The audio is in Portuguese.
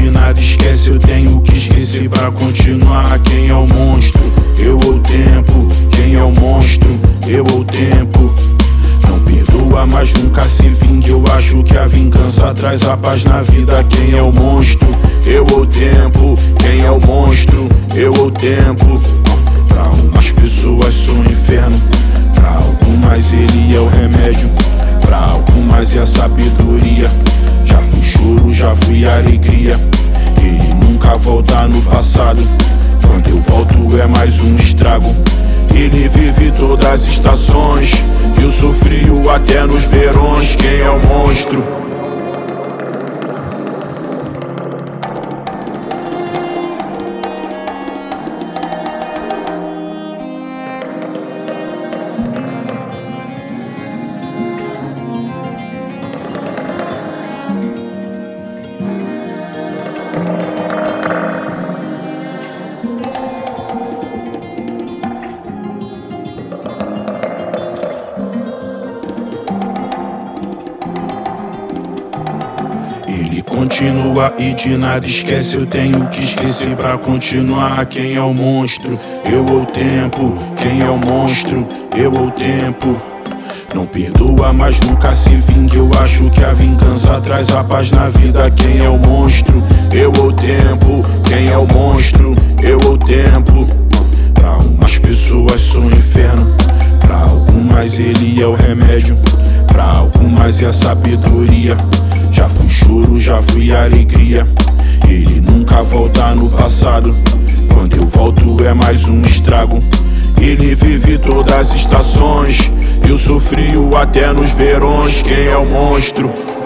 de nada esquece, eu tenho que esquecer pra continuar. Quem é o monstro? Eu ou o tempo? Quem é o monstro? Eu ou o tempo? Não perdoa, mas nunca se vingue. Eu acho que a vingança traz a paz na vida. Quem é o monstro? Eu ou o tempo? Quem é o monstro? Eu ou o tempo? Pra umas pessoas sou um inferno, pra algumas ele é o remédio, pra algumas é a sabedoria. Já fui choro, já fui alegria. Ele nunca volta no passado, quando eu volto é mais um estrago. Ele vive todas as estações, eu sou frio até nos verões. Quem é o monstro? Ele continua e de nada esquece, eu tenho que esquecer pra continuar. Quem é o monstro? Eu ou o tempo? Quem é o monstro? Eu ou o tempo? Não perdoa, mas nunca se vingue. Eu acho que a vingança traz a paz na vida. Quem é o monstro? Eu ou o tempo? Quem é o monstro? Eu ou o tempo? Pra umas pessoas sou um inferno, pra algumas ele é o remédio, pra algumas é a sabedoria. Já fui choro, já fui alegria. Ele nunca volta no passado, quando eu volto é mais um estrago. Ele vive todas as estações, eu sou frio até nos verões. Quem é o monstro?